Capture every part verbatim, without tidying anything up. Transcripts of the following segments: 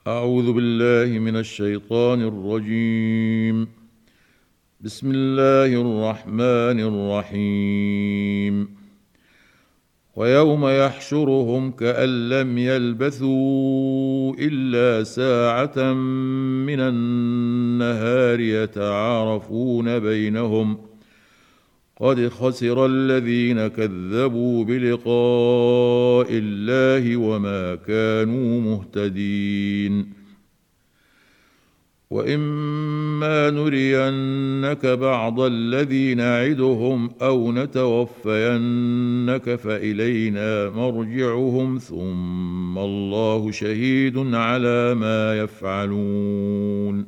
أعوذ بالله من الشيطان الرجيم. بسم الله الرحمن الرحيم. ويوم يحشرهم كأن لم يلبثوا إلا ساعة من النهار يتعارفون بينهم قد خسر الذين كذبوا بلقاء الله وما كانوا مهتدين. وإما نرينك بعض الذي نعدهم أو نتوفينك فإلينا مرجعهم ثم الله شهيد على ما يفعلون.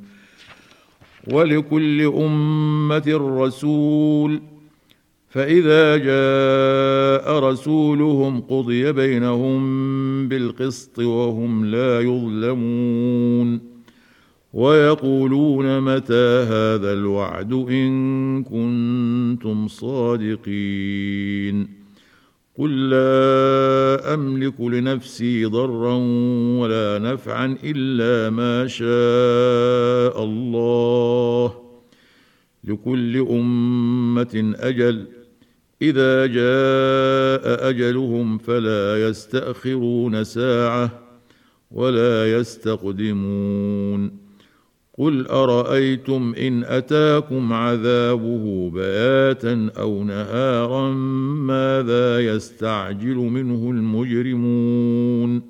ولكل أمة رسول، فإذا جاء رسولهم قضي بينهم بالقسط وهم لا يظلمون. ويقولون متى هذا الوعد إن كنتم صادقين. قل لا أملك لنفسي ضرا ولا نفعا إلا ما شاء الله. لكل أمة أجل، إذا جاء أجلهم فلا يستأخرون ساعة ولا يستقدمون. قل أرأيتم إن أتاكم عذابه بياتا أو نهارا ماذا يستعجل منه المجرمون.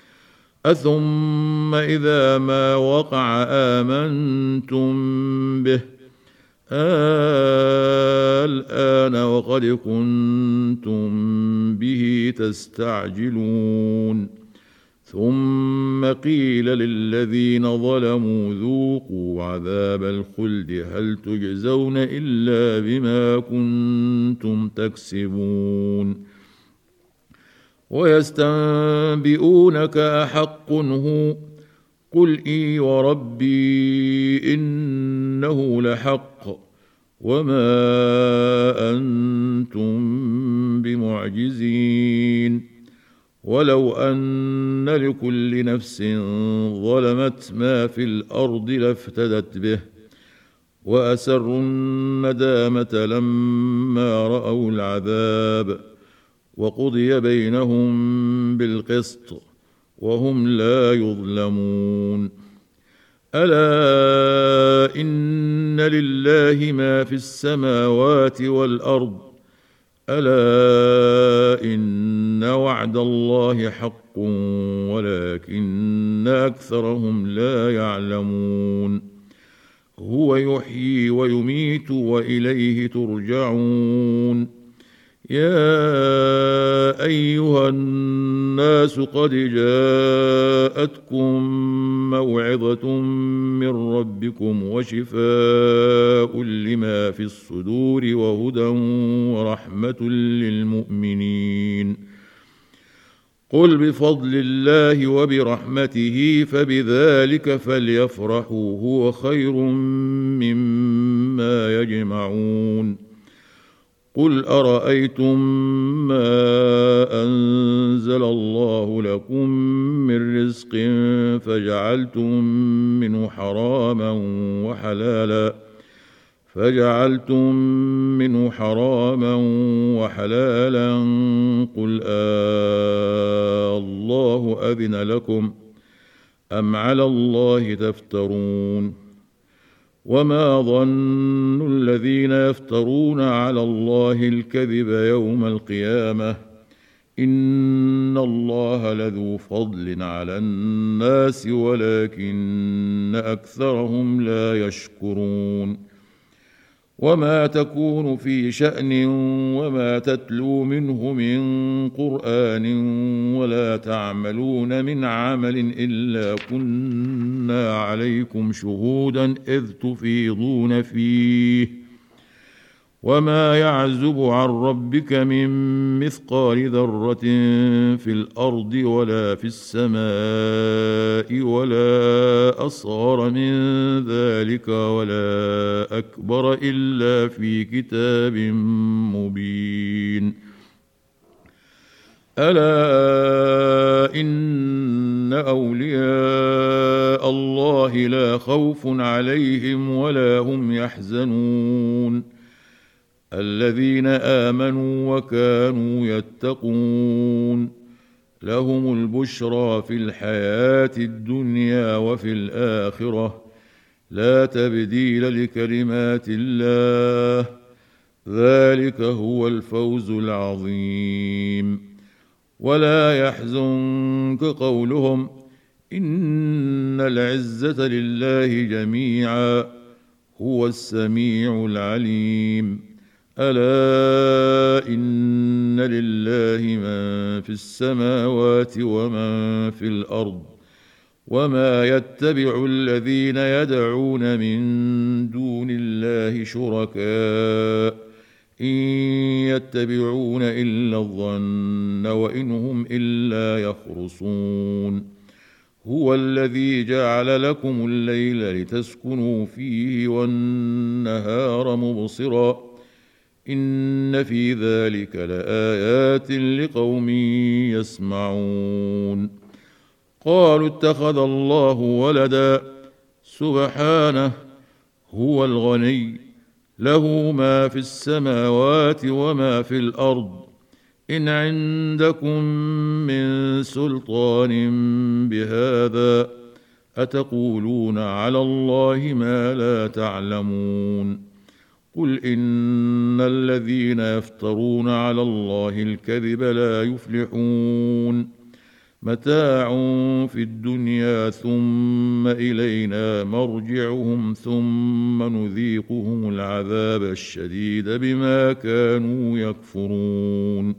أثم إذا ما وقع آمنتم به الآن وقد كنتم به تستعجلون. ثم قيل للذين ظلموا ذوقوا عذاب الخلد هل تجزون إلا بما كنتم تكسبون. ويستنبئونك أحق هو، قل إي وربي إنه لحق وما أنتم بمعجزين. ولو أن لكل نفس ظلمت ما في الأرض لافتدت به وأسروا الندامة لما رأوا العذاب وقضي بينهم بالقسط وهم لا يظلمون. ألا إن لله ما في السماوات والأرض ألا إن وعد الله حق ولكن أكثرهم لا يعلمون. هو يحيي ويميت وإليه ترجعون. يا أيها الناس قد جاءتكم موعظة من ربكم وشفاء لما في الصدور وهدى ورحمة للمؤمنين. قل بفضل الله وبرحمته فبذلك فليفرحوا هو خير مما يجمعون. قل أرأيتم ما أنزل الله لكم من رزق فجعلتم منه حراما وحلالا فجعلتم منه حراما وحلالا قل آه الله أذن لكم أم على الله تفترون. وما ظن الذين يفترون على الله الكذب يوم القيامة إن الله لذو فضل على الناس ولكن أكثرهم لا يشكرون. وما تكون في شأن وما تتلو منه من قرآن ولا تعملون من عمل إلا كنا عليكم شهودا إذ تفيضون فيه. وما يعزب عن ربك من مثقال ذرة في الأرض ولا في السماء ولا أصغر من ذلك ولا أكبر إلا في كتاب مبين. ألا إن أولياء الله لا خوف عليهم ولا هم يحزنون الذين آمنوا وكانوا يتقون لهم البشرى في الحياة الدنيا وفي الآخرة لا تبديل لكلمات الله ذلك هو الفوز العظيم ولا يحزنك قولهم إن العزة لله جميعا هو السميع العليم ألا إن لله من في السماوات ومن في الأرض وما يتبع الذين يدعون من دون الله شركاء إن يتبعون إلا الظن وإن هم إلا يخرصون هو الذي جعل لكم الليل لتسكنوا فيه والنهار مبصرا إن في ذلك لآيات لقوم يسمعون قالوا اتخذ الله ولدا سبحانه هو الغني له ما في السماوات وما في الأرض إن عندكم من سلطان بهذا أتقولون على الله ما لا تعلمون قل إن الذين يفترون على الله الكذب لا يفلحون متاع في الدنيا ثم إلينا مرجعهم ثم نذيقهم العذاب الشديد بما كانوا يكفرون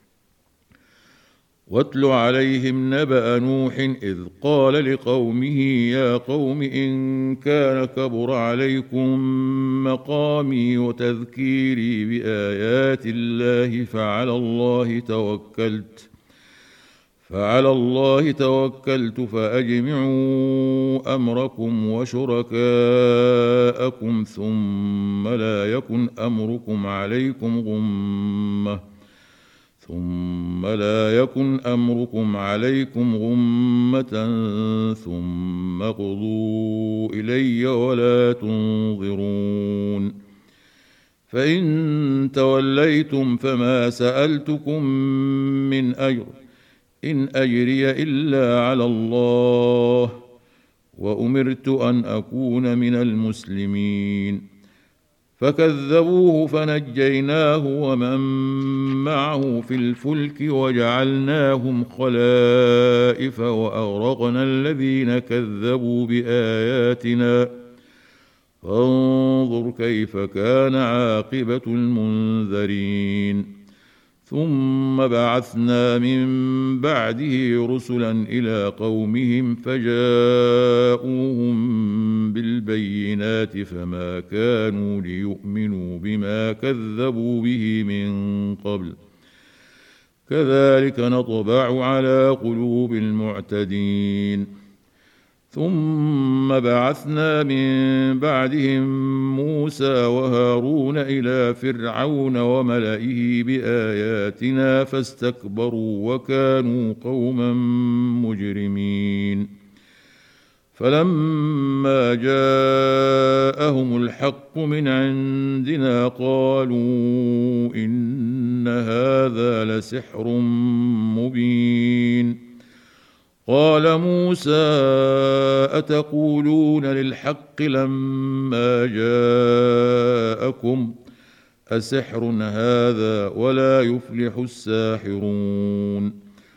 واتل عليهم نبأ نوح إذ قال لقومه يا قوم إن كان كبر عليكم مقامي وتذكيري بآيات الله فعلى الله توكلت فعلى الله توكلت فأجمعوا أمركم وشركاءكم ثم لا يكن أمركم عليكم غمة ثم لا يكن أمركم عليكم غمة ثم اقضوا إلي ولا تنظرون فإن توليتم فما سألتكم من أجر إن أجري إلا على الله وأمرت أن أكون من المسلمين فكذبوه فنجيناه ومن معه في الفلك وجعلناهم خلائف وأغرقنا الذين كذبوا بآياتنا فانظر كيف كان عاقبة المنذرين ثم بعثنا من بعده رسلا إلى قومهم فجاءوهم بالبينات فما كانوا ليؤمنوا بما كذبوا به من قبل كذلك نطبع على قلوب المعتدين ثم بعثنا من بعدهم موسى وهارون إلى فرعون وملئه بآياتنا فاستكبروا وكانوا قوما مجرمين فلما جاءهم الحق من عندنا قالوا إن هذا لسحر مبين قال موسى أتقولون للحق لما جاءكم أسحر هذا ولا يفلح الساحرون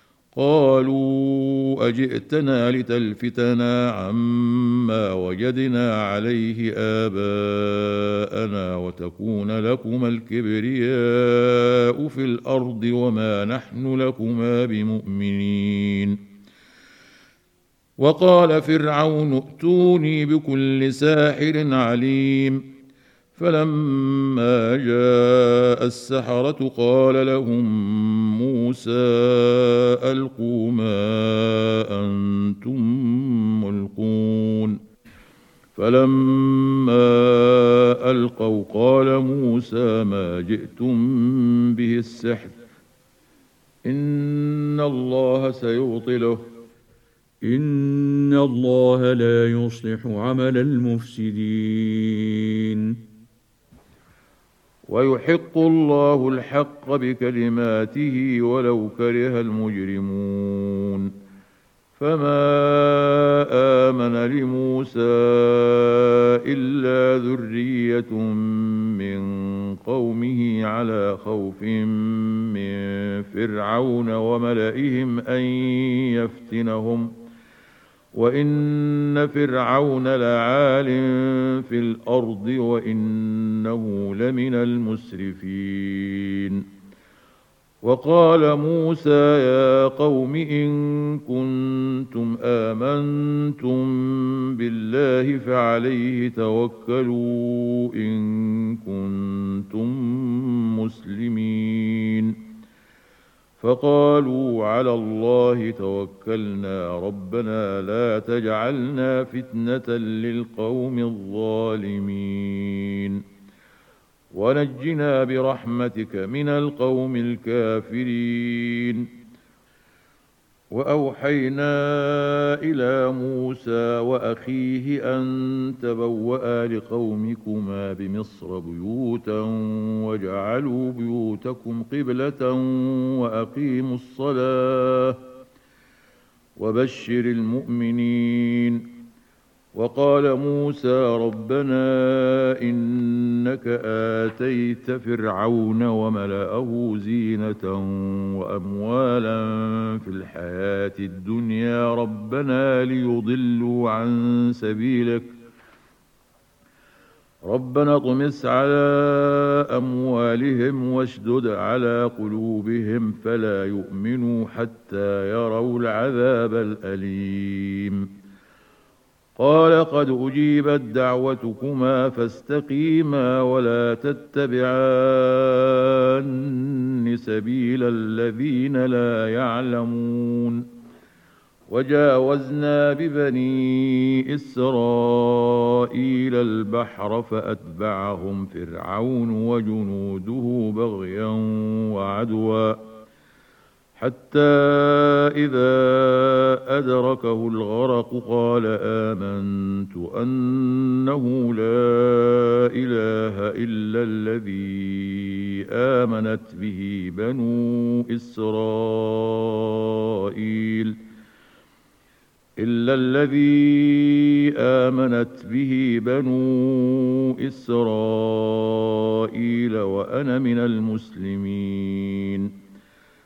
قالوا أجئتنا لتلفتنا عما وجدنا عليه آباءنا وتكون لكما الكبرياء في الأرض وما نحن لكما بمؤمنين وقال فرعون ائتوني بكل ساحر عليم فلما جاء السحرة قال لهم موسى ألقوا ما أنتم ملقون فلما ألقوا قال موسى ما جئتم به السحر إن الله سيبطله إن الله لا يصلح عمل المفسدين. ويحق الله الحق بكلماته ولو كره المجرمون فما آمن لموسى إلا ذرية من قومه على خوف من فرعون وملئهم أن يفتنهم وإن فرعون لعال في الأرض وإنه لمن المسرفين. وقال موسى يا قوم إن كنتم آمنتم بالله فعليه توكلوا إن كنتم مسلمين. فقالوا على الله توكلنا ربنا لا تجعلنا فتنة للقوم الظالمين ونجنا برحمتك من القوم الكافرين. وأوحينا إلى موسى وأخيه أن تبوأ لقومكما بمصر بيوتا واجعلوا بيوتكم قبلة وأقيموا الصلاة وبشر المؤمنين. وقال موسى ربنا إنك آتيت فرعون وملأه زينة وأموالا في الحياة الدنيا ربنا ليضلوا عن سبيلك ربنا اطمس على أموالهم واشدد على قلوبهم فلا يؤمنوا حتى يروا العذاب الأليم. قال قد أجيبت دعوتكما فاستقيما ولا تتبعان سبيل الذين لا يعلمون. وجاوزنا ببني إسرائيل البحر فأتبعهم فرعون وجنوده بغيا وعدوا حتى إذا أدركه الغرق قال آمنت أنه لا إله إلا الذي آمنت به بنو إسرائيل إلا الذي آمنت به بنو إسرائيل وأنا من المسلمين.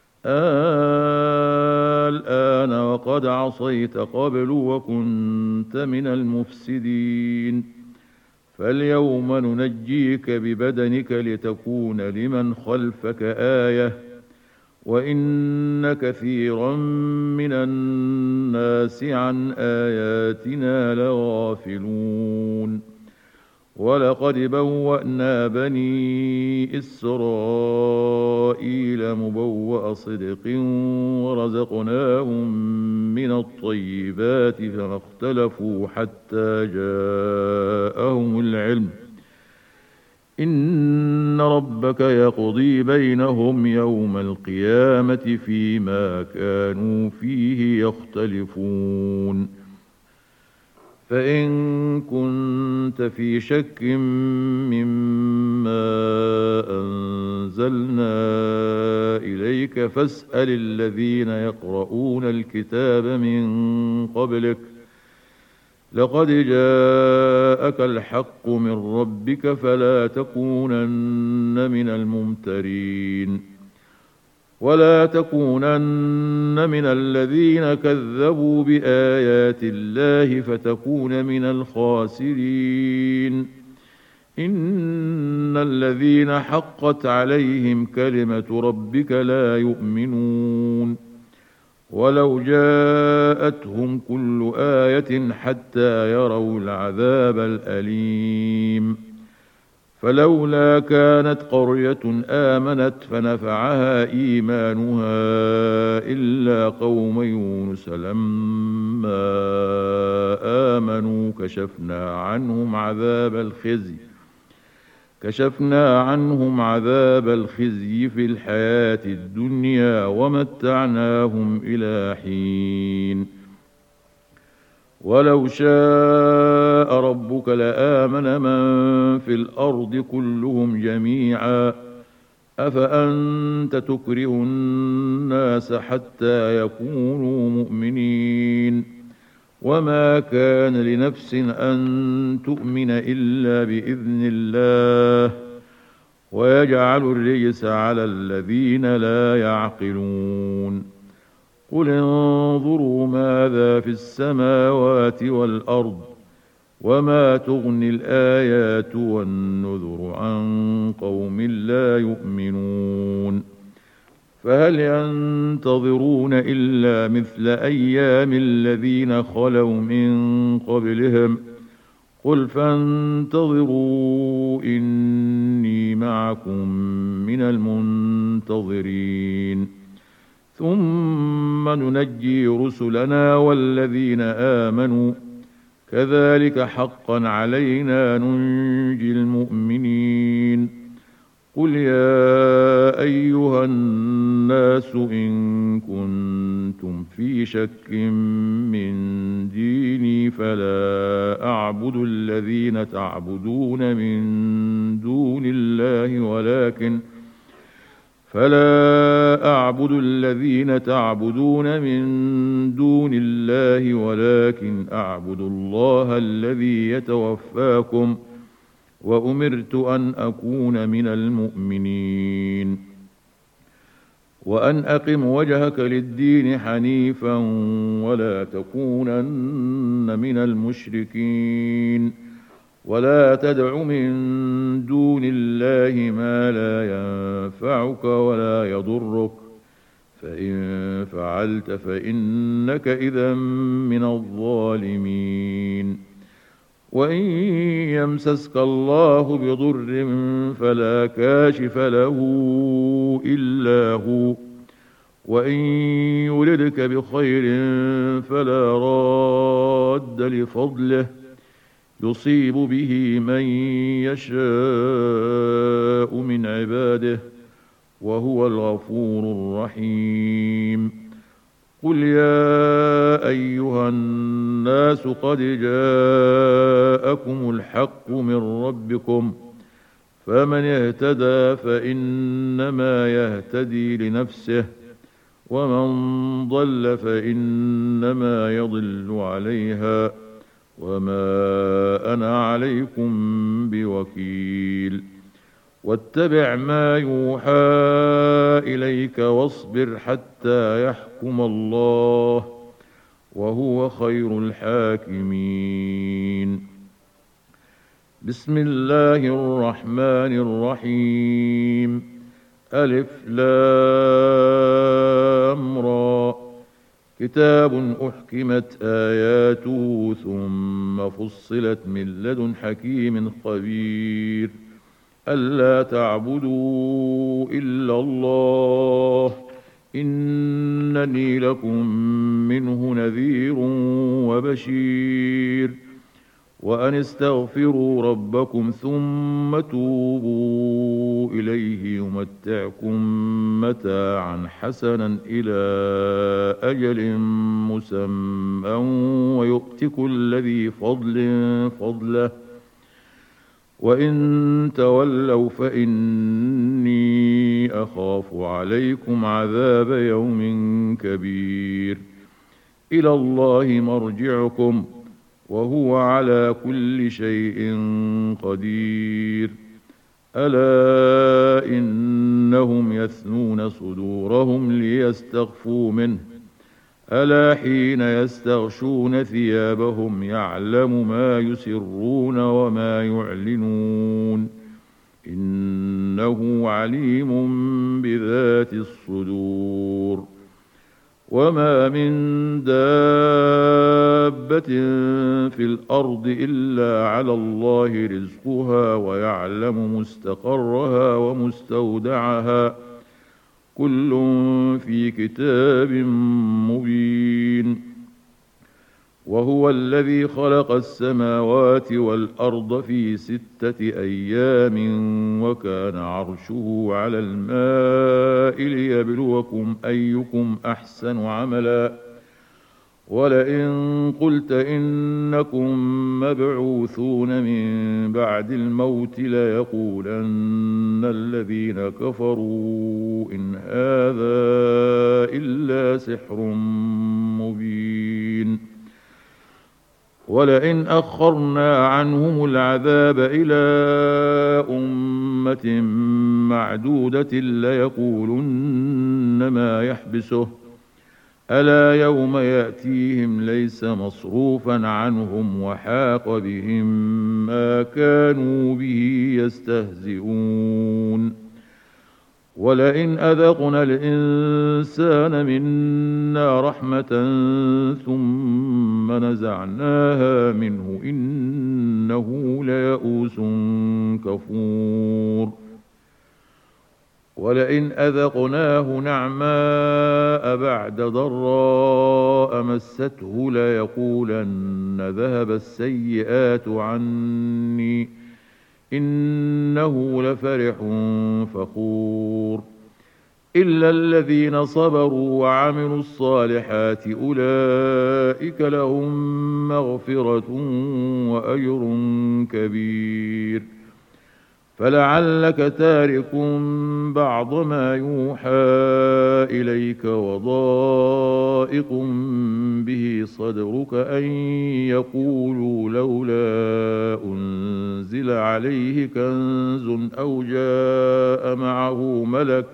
الآن وقد عصيت قبل وكنت من المفسدين فاليوم ننجيك ببدنك لتكون لمن خلفك آية وإن كثيرا من الناس عن آياتنا لغافلون. ولقد بوأنا بني إسرائيل مبوأ صدق ورزقناهم من الطيبات فما اختلفوا حتى جاءهم العلم إن ربك يقضي بينهم يوم القيامة فيما كانوا فيه يختلفون. فإن كنت في شك مما أنزلنا إليك فاسأل الذين يقرؤون الكتاب من قبلك لقد جاءك الحق من ربك فلا تكونن من الممترين ولا تكونن من الذين كذبوا بآيات الله فتكون من الخاسرين. إن الذين حقت عليهم كلمة ربك لا يؤمنون ولو جاءتهم كل آية حتى يروا العذاب الأليم. فلولا كانت قرية آمنت فنفعها إيمانها إلا قوم يونس لما آمنوا كشفنا عنهم عذاب الخزي كشفنا عنهم عذاب الخزي في الحياة الدنيا ومتعناهم إلى حين ولو شاء ربك لآمن من في الأرض كلهم جميعا أفأنت تكره الناس حتى يكونوا مؤمنين وما كان لنفس أن تؤمن إلا بإذن الله ويجعل الرجس على الذين لا يعقلون قل انظروا ماذا في السماوات والأرض وما تغني الآيات والنذر عن قوم لا يؤمنون فهل ينتظرون إلا مثل أيام الذين خلوا من قبلهم قل فانتظروا إني معكم من المنتظرين ثم ننجي رسلنا والذين آمنوا كذلك حقا علينا ننجي المؤمنين قل يا أيها الناس إن كنتم في شك من ديني فلا أعبد الذين تعبدون من دون الله ولكن فلا أعبد الذين تعبدون من دون الله ولكن أعبد الله الذي يتوفاكم وأمرت أن أكون من المؤمنين وأن أقم وجهك للدين حنيفا ولا تكونن من المشركين ولا تدع من دون الله ما لا ينفعك ولا يضرك فإن فعلت فإنك إذا من الظالمين وإن يمسسك الله بضر فلا كاشف له إلا هو وإن يردك بخير فلا راد لفضله يصيب به من يشاء من عباده وهو الغفور الرحيم قل يا أيها الناس قد جاءكم الحق من ربكم فمن اهتدى فإنما يهتدي لنفسه ومن ضل فإنما يضل عليها وما أنا عليكم بوكيل واتبع ما يوحى إليك واصبر حتى يحكم الله وهو خير الحاكمين بسم الله الرحمن الرحيم ألف لام را كتاب أحكمت آياته ثم فصلت من لدن حكيم خبير ألا تعبدوا إلا الله إنني لكم منه نذير وبشير وأن استغفروا ربكم ثم توبوا إليه يمتعكم متاعا حسنا إلى أجل مسمى ويؤت كل ذي فضل فضله وإن تولوا فإني أخاف عليكم عذاب يوم كبير إلى الله مرجعكم وهو على كل شيء قدير ألا إنهم يثنون صدورهم ليستخفوا منه ألا حين يستغشون ثيابهم يعلم ما يسرون وما يعلنون إنه عليم بذات الصدور وما من دابة في الأرض إلا على الله رزقها ويعلم مستقرها ومستودعها كل في كتاب مبين وهو الذي خلق السماوات والأرض في ستة أيام وكان عرشه على الماء ليبلوكم أيكم أحسن عملا ولئن قلت إنكم مبعوثون من بعد الموت ليقولن الذين كفروا إن هذا إلا سحر مبين ولئن أخرنا عنهم العذاب إلى أمة معدودة ليقولن ما يحبسه ألا يوم يأتيهم ليس مصروفا عنهم وحاق بهم ما كانوا به يستهزئون ولئن أذقنا الإنسان منا رحمة ثم نزعناها منه إنه ليئوس كفور ولئن أذقناه نعماء بعد ضراء مسته ليقولن ذهب السيئات عني إنه لفرح فخور إلا الذين صبروا وعملوا الصالحات أولئك لهم مغفرة وأجر كبير فلعلك تارك بعض ما يوحى إليك وضائق به صدرك أن يقولوا لولا أنزل عليه كنز أو جاء معه ملك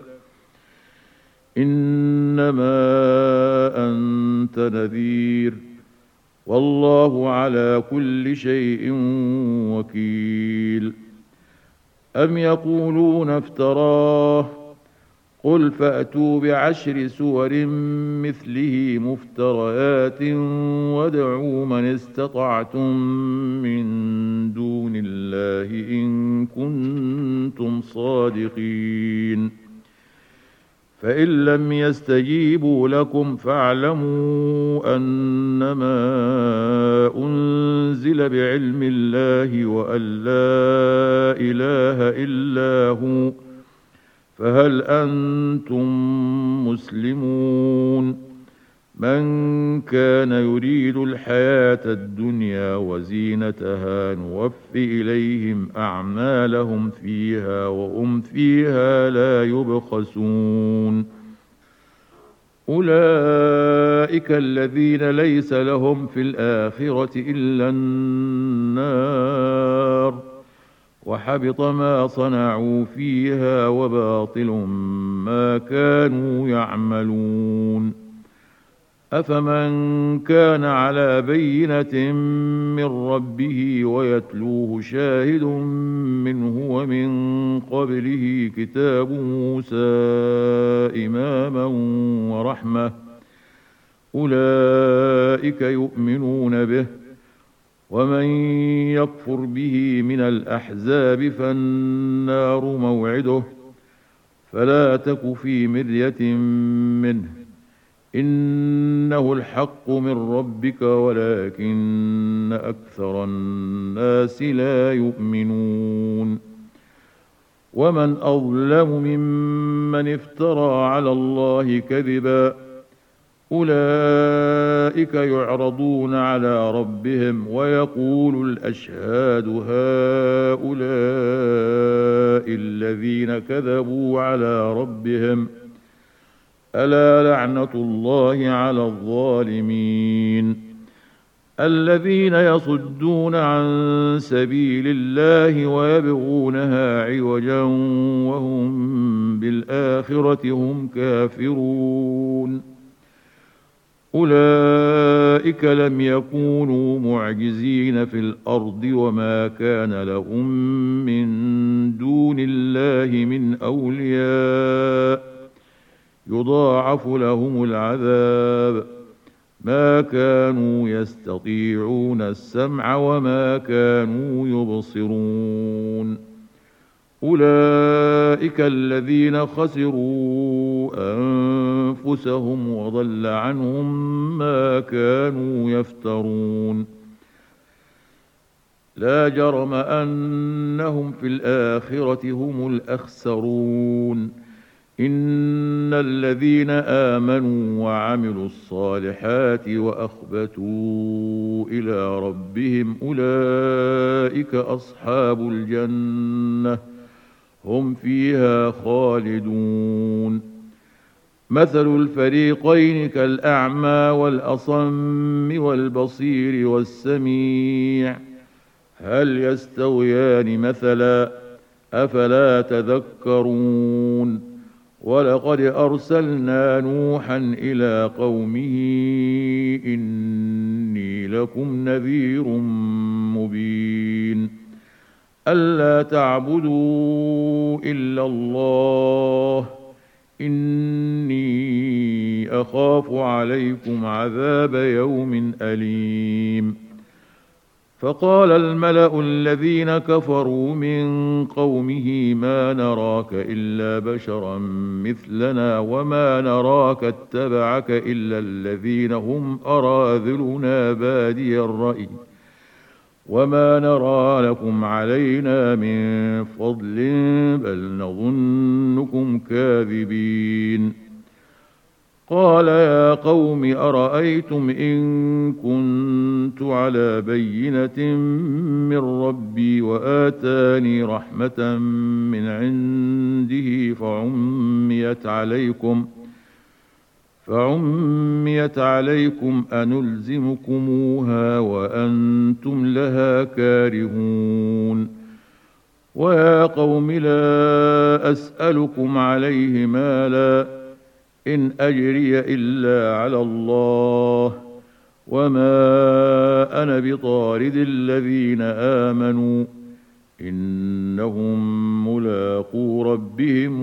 إنما أنت نذير والله على كل شيء وكيل أم يقولون افتراه قل فأتوا بعشر سور مثله مفتريات وادعوا من استطعتم من دون الله إن كنتم صادقين فإن لم يستجيبوا لكم فاعلموا أنما أنزل بعلم الله وأن لا إله إلا هو فهل أنتم مسلمون من كان يريد الحياة الدنيا وزينتها نوف إليهم أعمالهم فيها وهم فيها لا يبخسون أولئك الذين ليس لهم في الآخرة إلا النار وحبط ما صنعوا فيها وباطل ما كانوا يعملون أفمن كان على بينة من ربه ويتلوه شاهد منه ومن قبله كتاب موسى إماما ورحمة أولئك يؤمنون به ومن يكفر به من الأحزاب فالنار موعده فلا تك في مرية منه إنه الحق من ربك ولكن أكثر الناس لا يؤمنون ومن أظلم ممن افترى على الله كذبا أولئك يعرضون على ربهم ويقول الأشهاد هؤلاء الذين كذبوا على ربهم ألا لعنة الله على الظالمين الذين يصدون عن سبيل الله ويبغونها عوجا وهم بالآخرة هم كافرون أولئك لم يكونوا معجزين في الأرض وما كان لهم من دون الله من أولياء يضاعف لهم العذاب ما كانوا يستطيعون السمع وما كانوا يبصرون أولئك الذين خسروا أنفسهم وضل عنهم ما كانوا يفترون لا جرم أنهم في الآخرة هم الأخسرون إن الذين آمنوا وعملوا الصالحات وأخبتوا إلى ربهم أولئك أصحاب الجنة هم فيها خالدون مثل الفريقين كالأعمى والأصم والبصير والسميع هل يستويان مثلا أفلا تذكرون ولقد أرسلنا نوحا إلى قومه إني لكم نذير مبين ألا تعبدوا إلا الله إني أخاف عليكم عذاب يوم أليم فقال الملأ الذين كفروا من قومه ما نراك إلا بشرا مثلنا وما نراك اتبعك إلا الذين هم أراذلنا بادي الرأي وما نرى لكم علينا من فضل بل نظنكم كاذبين قال يا قوم أرأيتم إن كنت على بينة من ربي وآتاني رحمة من عنده فعميت عليكم فعميت عليكم أنلزمكموها وأنتم لها كارهون ويا قوم لا أسألكم عليه مالا إن أجري إلا على الله وما أنا بطارد الذين آمنوا إنهم ملاقو ربهم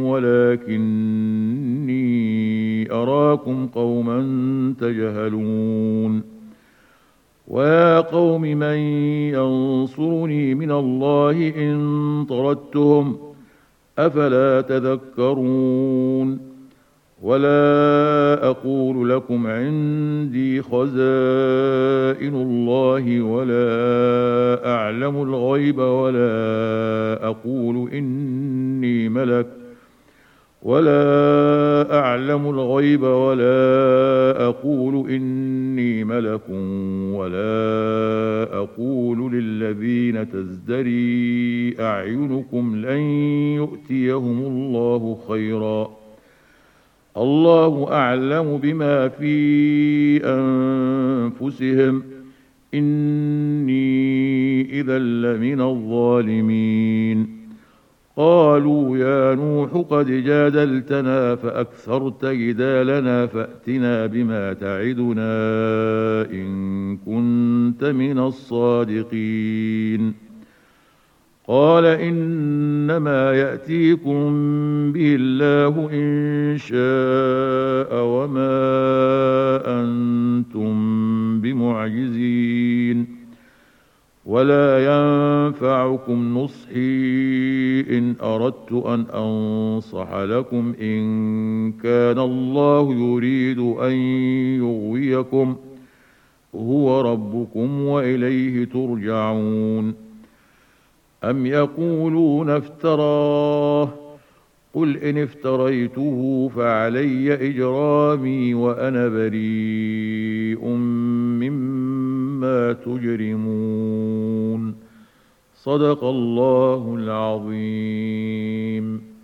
ولكني أراكم قوما تجهلون ويا قوم من ينصرني من الله إن طردتهم أفلا تذكرون ولا أقول لكم عندي خزائن الله ولا أعلم الغيب ولا أقول إني ملك ولا أعلم الغيب ولا أقول إني ملك ولا أقول للذين تزدري أعينكم لن يؤتيهم الله خيرا الله أعلم بما في أنفسهم إني إذا لمن الظالمين قالوا يا نوح قد جادلتنا فأكثرت جدالنا فأتنا بما تعدنا إن كنت من الصادقين قال إنما يأتيكم به الله إن شاء وما أنتم بمعجزين ولا ينفعكم نصحي إن أردت أن أنصح لكم إن كان الله يريد أن يغويكم هو ربكم وإليه ترجعون أم يقولون افتراه قل إن افتريته فعلي إجرامي وأنا بريء مما تجرمون صدق الله العظيم.